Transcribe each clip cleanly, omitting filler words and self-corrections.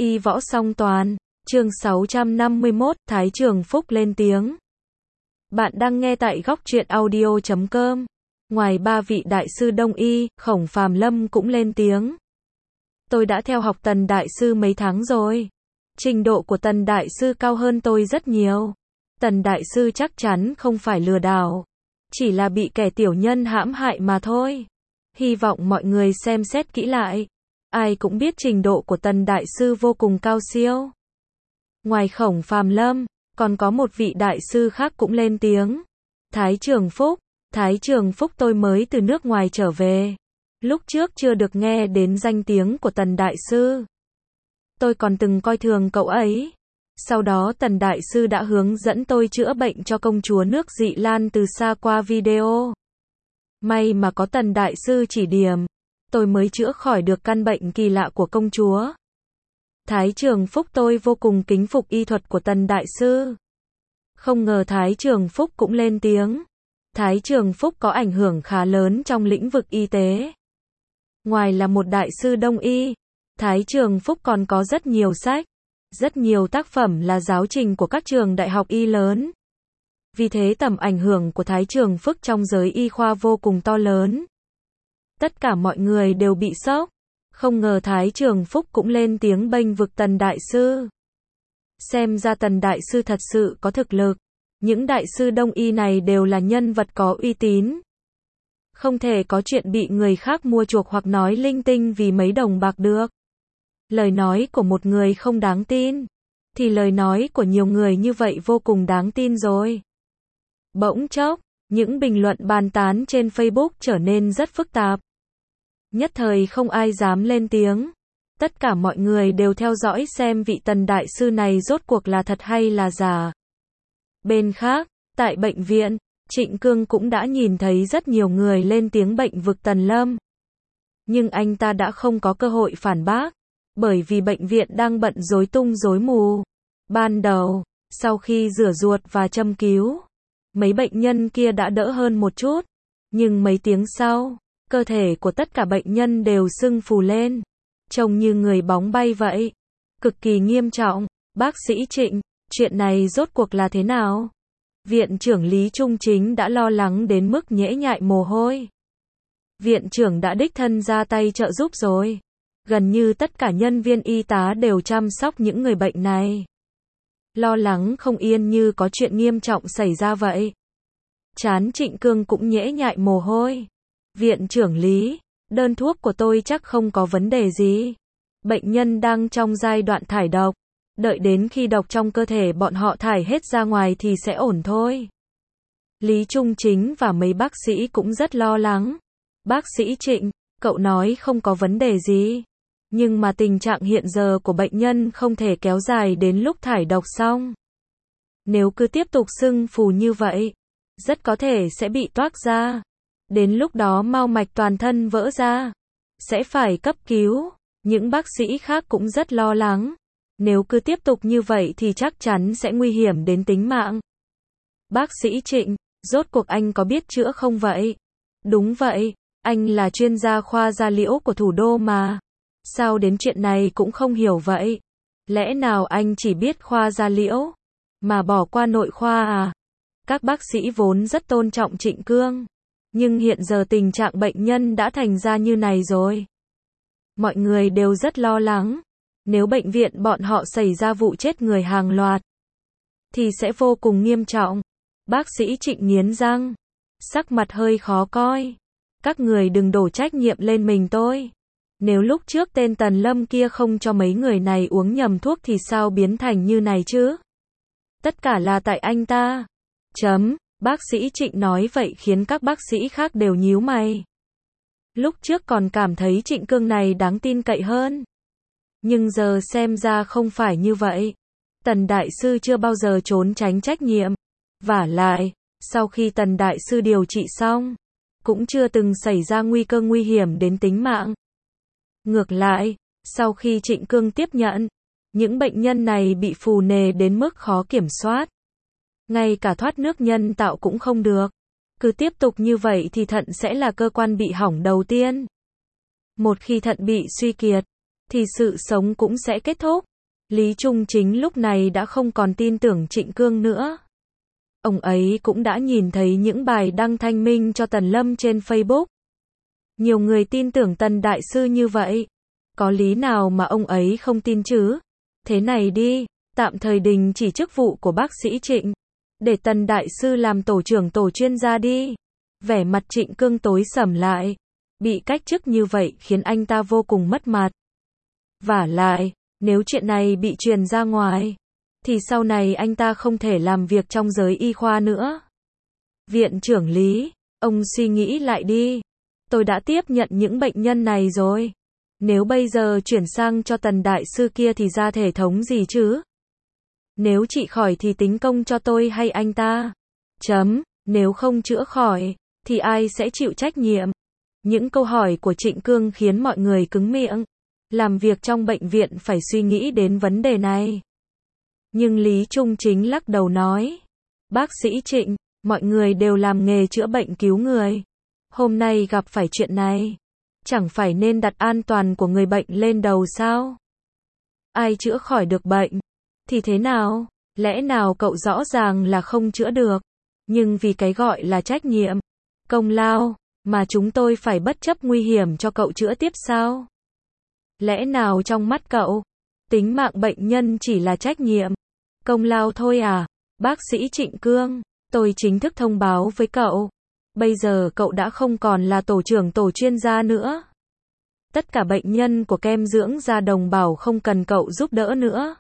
Y võ song toàn, chương 651, Thái Trường Phúc lên tiếng. Bạn đang nghe tại góc truyện audio.com. Ngoài ba vị đại sư Đông Y, Khổng Phàm Lâm cũng lên tiếng. Tôi đã theo học Tần Đại Sư mấy tháng rồi. Trình độ của Tần Đại Sư cao hơn tôi rất nhiều. Tần Đại Sư chắc chắn không phải lừa đảo. Chỉ là bị kẻ tiểu nhân hãm hại mà thôi. Hy vọng mọi người xem xét kỹ lại. Ai cũng biết trình độ của Tần Đại Sư vô cùng cao siêu. Ngoài Khổng Phàm Lâm, còn có một vị đại sư khác cũng lên tiếng. Thái Trường Phúc. Thái Trường Phúc tôi mới từ nước ngoài trở về. Lúc trước chưa được nghe đến danh tiếng của Tần Đại Sư. Tôi còn từng coi thường cậu ấy. Sau đó Tần Đại Sư đã hướng dẫn tôi chữa bệnh cho công chúa nước Dị Lan từ xa qua video. May mà có Tần Đại Sư chỉ điểm, tôi mới chữa khỏi được căn bệnh kỳ lạ của công chúa. Thái Trường Phúc tôi vô cùng kính phục y thuật của Tần Đại Sư. Không ngờ Thái Trường Phúc cũng lên tiếng. Thái Trường Phúc có ảnh hưởng khá lớn trong lĩnh vực y tế. Ngoài là một đại sư Đông Y, Thái Trường Phúc còn có rất nhiều sách, rất nhiều tác phẩm là giáo trình của các trường đại học y lớn. Vì thế tầm ảnh hưởng của Thái Trường Phúc trong giới y khoa vô cùng to lớn. Tất cả mọi người đều bị sốc. Không ngờ Thái Trường Phúc cũng lên tiếng bênh vực Tần Đại Sư. Xem ra Tần Đại Sư thật sự có thực lực. Những đại sư Đông Y này đều là nhân vật có uy tín. Không thể có chuyện bị người khác mua chuộc hoặc nói linh tinh vì mấy đồng bạc được. Lời nói của một người không đáng tin, thì lời nói của nhiều người như vậy vô cùng đáng tin rồi. Bỗng chốc, những bình luận bàn tán trên Facebook trở nên rất phức tạp. Nhất thời không ai dám lên tiếng. Tất cả mọi người đều theo dõi xem vị Tần Đại Sư này rốt cuộc là thật hay là giả. Bên khác, tại bệnh viện, Trịnh Cương cũng đã nhìn thấy rất nhiều người lên tiếng bệnh vực Tần Lâm. Nhưng anh ta đã không có cơ hội phản bác, bởi vì bệnh viện đang bận rối tung rối mù. Ban đầu, sau khi rửa ruột và châm cứu, mấy bệnh nhân kia đã đỡ hơn một chút. Nhưng mấy tiếng sau, cơ thể của tất cả bệnh nhân đều sưng phù lên, trông như người bóng bay vậy. Cực kỳ nghiêm trọng. Bác sĩ Trịnh, chuyện này rốt cuộc là thế nào? Viện trưởng Lý Trung Chính đã lo lắng đến mức nhễ nhại mồ hôi. Viện trưởng đã đích thân ra tay trợ giúp rồi. Gần như tất cả nhân viên y tá đều chăm sóc những người bệnh này. Lo lắng không yên như có chuyện nghiêm trọng xảy ra vậy. Trán Trịnh Cương cũng nhễ nhại mồ hôi. Viện trưởng Lý, đơn thuốc của tôi chắc không có vấn đề gì. Bệnh nhân đang trong giai đoạn thải độc. Đợi đến khi độc trong cơ thể bọn họ thải hết ra ngoài thì sẽ ổn thôi. Lý Trung Chính và mấy bác sĩ cũng rất lo lắng. Bác sĩ Trịnh, cậu nói không có vấn đề gì. Nhưng mà tình trạng hiện giờ của bệnh nhân không thể kéo dài đến lúc thải độc xong. Nếu cứ tiếp tục sưng phù như vậy, rất có thể sẽ bị toác ra. Đến lúc đó mao mạch toàn thân vỡ ra, sẽ phải cấp cứu. Những bác sĩ khác cũng rất lo lắng. Nếu cứ tiếp tục như vậy thì chắc chắn sẽ nguy hiểm đến tính mạng. Bác sĩ Trịnh, rốt cuộc anh có biết chữa không vậy? Đúng vậy, anh là chuyên gia khoa da liễu của thủ đô mà. Sao đến chuyện này cũng không hiểu vậy? Lẽ nào anh chỉ biết khoa da liễu, mà bỏ qua nội khoa à? Các bác sĩ vốn rất tôn trọng Trịnh Cương. Nhưng hiện giờ tình trạng bệnh nhân đã thành ra như này rồi. Mọi người đều rất lo lắng. Nếu bệnh viện bọn họ xảy ra vụ chết người hàng loạt, thì sẽ vô cùng nghiêm trọng. Bác sĩ Trịnh nghiến răng, sắc mặt hơi khó coi. Các người đừng đổ trách nhiệm lên mình tôi. Nếu lúc trước tên Tần Lâm kia không cho mấy người này uống nhầm thuốc thì sao biến thành như này chứ? Tất cả là tại anh ta. Bác sĩ Trịnh nói vậy khiến các bác sĩ khác đều nhíu mày. Lúc trước còn cảm thấy Trịnh Cương này đáng tin cậy hơn. Nhưng giờ xem ra không phải như vậy. Tần Đại Sư chưa bao giờ trốn tránh trách nhiệm. Vả lại, sau khi Tần Đại Sư điều trị xong, cũng chưa từng xảy ra nguy cơ nguy hiểm đến tính mạng. Ngược lại, sau khi Trịnh Cương tiếp nhận, những bệnh nhân này bị phù nề đến mức khó kiểm soát. Ngay cả thoát nước nhân tạo cũng không được. Cứ tiếp tục như vậy thì thận sẽ là cơ quan bị hỏng đầu tiên. Một khi thận bị suy kiệt, thì sự sống cũng sẽ kết thúc. Lý Trung Chính lúc này đã không còn tin tưởng Trịnh Cương nữa. Ông ấy cũng đã nhìn thấy những bài đăng thanh minh cho Tần Lâm trên Facebook. Nhiều người tin tưởng Tần Đại Sư như vậy. Có lý nào mà ông ấy không tin chứ? Thế này đi, tạm thời đình chỉ chức vụ của bác sĩ Trịnh. Để Tần Đại Sư làm tổ trưởng tổ chuyên gia đi. Vẻ mặt Trịnh Cương tối sầm lại. Bị cách chức như vậy khiến anh ta vô cùng mất mặt. Vả lại, nếu chuyện này bị truyền ra ngoài, thì sau này anh ta không thể làm việc trong giới y khoa nữa. Viện trưởng Lý, ông suy nghĩ lại đi. Tôi đã tiếp nhận những bệnh nhân này rồi. Nếu bây giờ chuyển sang cho Tần Đại Sư kia thì ra thể thống gì chứ? Nếu trị khỏi thì tính công cho tôi hay anh ta? Nếu không chữa khỏi, thì ai sẽ chịu trách nhiệm? Những câu hỏi của Trịnh Cương khiến mọi người cứng miệng. Làm việc trong bệnh viện phải suy nghĩ đến vấn đề này. Nhưng Lý Trung Chính lắc đầu nói. Bác sĩ Trịnh, mọi người đều làm nghề chữa bệnh cứu người. Hôm nay gặp phải chuyện này, chẳng phải nên đặt an toàn của người bệnh lên đầu sao? Ai chữa khỏi được bệnh, thì thế nào? Lẽ nào cậu rõ ràng là không chữa được, nhưng vì cái gọi là trách nhiệm, công lao, mà chúng tôi phải bất chấp nguy hiểm cho cậu chữa tiếp sao? Lẽ nào trong mắt cậu, tính mạng bệnh nhân chỉ là trách nhiệm, công lao thôi à? Bác sĩ Trịnh Cương, tôi chính thức thông báo với cậu. Bây giờ cậu đã không còn là tổ trưởng tổ chuyên gia nữa. Tất cả bệnh nhân của kem dưỡng da Đồng Bảo không cần cậu giúp đỡ nữa.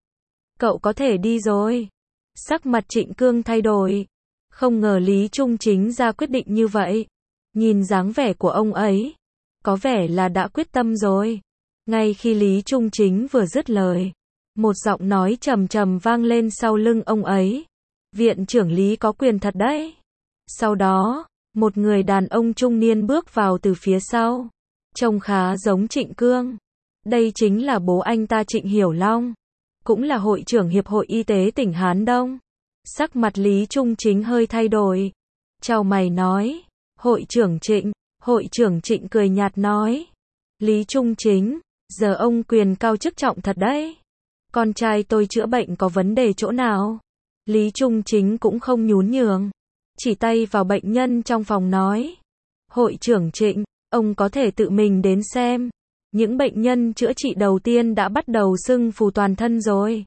Cậu có thể đi rồi. Sắc mặt Trịnh Cương thay đổi. Không ngờ Lý Trung Chính ra quyết định như vậy. Nhìn dáng vẻ của ông ấy, có vẻ là đã quyết tâm rồi. Ngay khi Lý Trung Chính vừa dứt lời, một giọng nói trầm trầm vang lên sau lưng ông ấy. Viện trưởng Lý có quyền thật đấy. Sau đó, một người đàn ông trung niên bước vào từ phía sau. Trông khá giống Trịnh Cương. Đây chính là bố anh ta Trịnh Hiểu Long. Cũng là hội trưởng Hiệp hội Y tế tỉnh Hán Đông. Sắc mặt Lý Trung Chính hơi thay đổi. Chào mày nói. Hội trưởng Trịnh. Hội trưởng Trịnh cười nhạt nói. Lý Trung Chính, giờ ông quyền cao chức trọng thật đấy. Con trai tôi chữa bệnh có vấn đề chỗ nào? Lý Trung Chính cũng không nhún nhường. Chỉ tay vào bệnh nhân trong phòng nói. Hội trưởng Trịnh, ông có thể tự mình đến xem. Những bệnh nhân chữa trị đầu tiên đã bắt đầu sưng phù toàn thân rồi.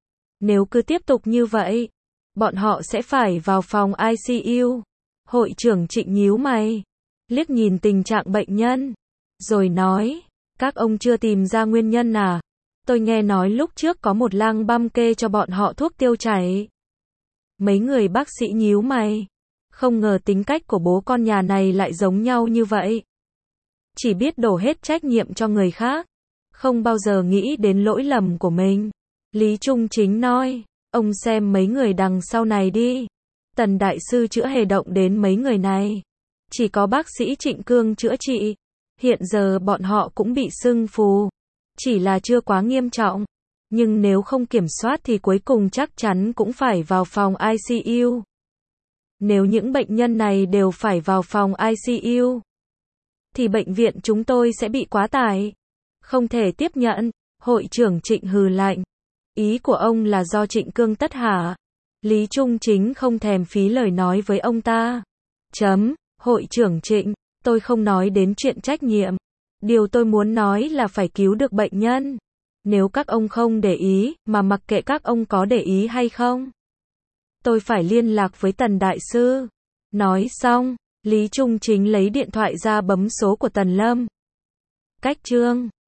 Nếu cứ tiếp tục như vậy, bọn họ sẽ phải vào phòng ICU. Hội trưởng Trịnh nhíu mày, liếc nhìn tình trạng bệnh nhân, rồi nói, các ông chưa tìm ra nguyên nhân à? Tôi nghe nói lúc trước có một lang băm kê cho bọn họ thuốc tiêu chảy. Mấy người bác sĩ nhíu mày, không ngờ tính cách của bố con nhà này lại giống nhau như vậy. Chỉ biết đổ hết trách nhiệm cho người khác, không bao giờ nghĩ đến lỗi lầm của mình. Lý Trung Chính nói, ông xem mấy người đằng sau này đi. Tần Đại Sư chữa hề động đến mấy người này. Chỉ có bác sĩ Trịnh Cương chữa trị. Hiện giờ bọn họ cũng bị sưng phù. Chỉ là chưa quá nghiêm trọng. Nhưng nếu không kiểm soát thì cuối cùng chắc chắn cũng phải vào phòng ICU. Nếu những bệnh nhân này đều phải vào phòng ICU, thì bệnh viện chúng tôi sẽ bị quá tải. Không thể tiếp nhận. Hội trưởng Trịnh hừ lạnh. Ý của ông là do Trịnh Cương tất hả? Lý Trung Chính không thèm phí lời nói với ông ta. Hội trưởng Trịnh, tôi không nói đến chuyện trách nhiệm. Điều tôi muốn nói là phải cứu được bệnh nhân. Nếu các ông không để ý, mà mặc kệ các ông có để ý hay không, tôi phải liên lạc với Tần Đại Sư. Nói xong, Lý Trung Chính lấy điện thoại ra bấm số của Tần Lâm. Cách chương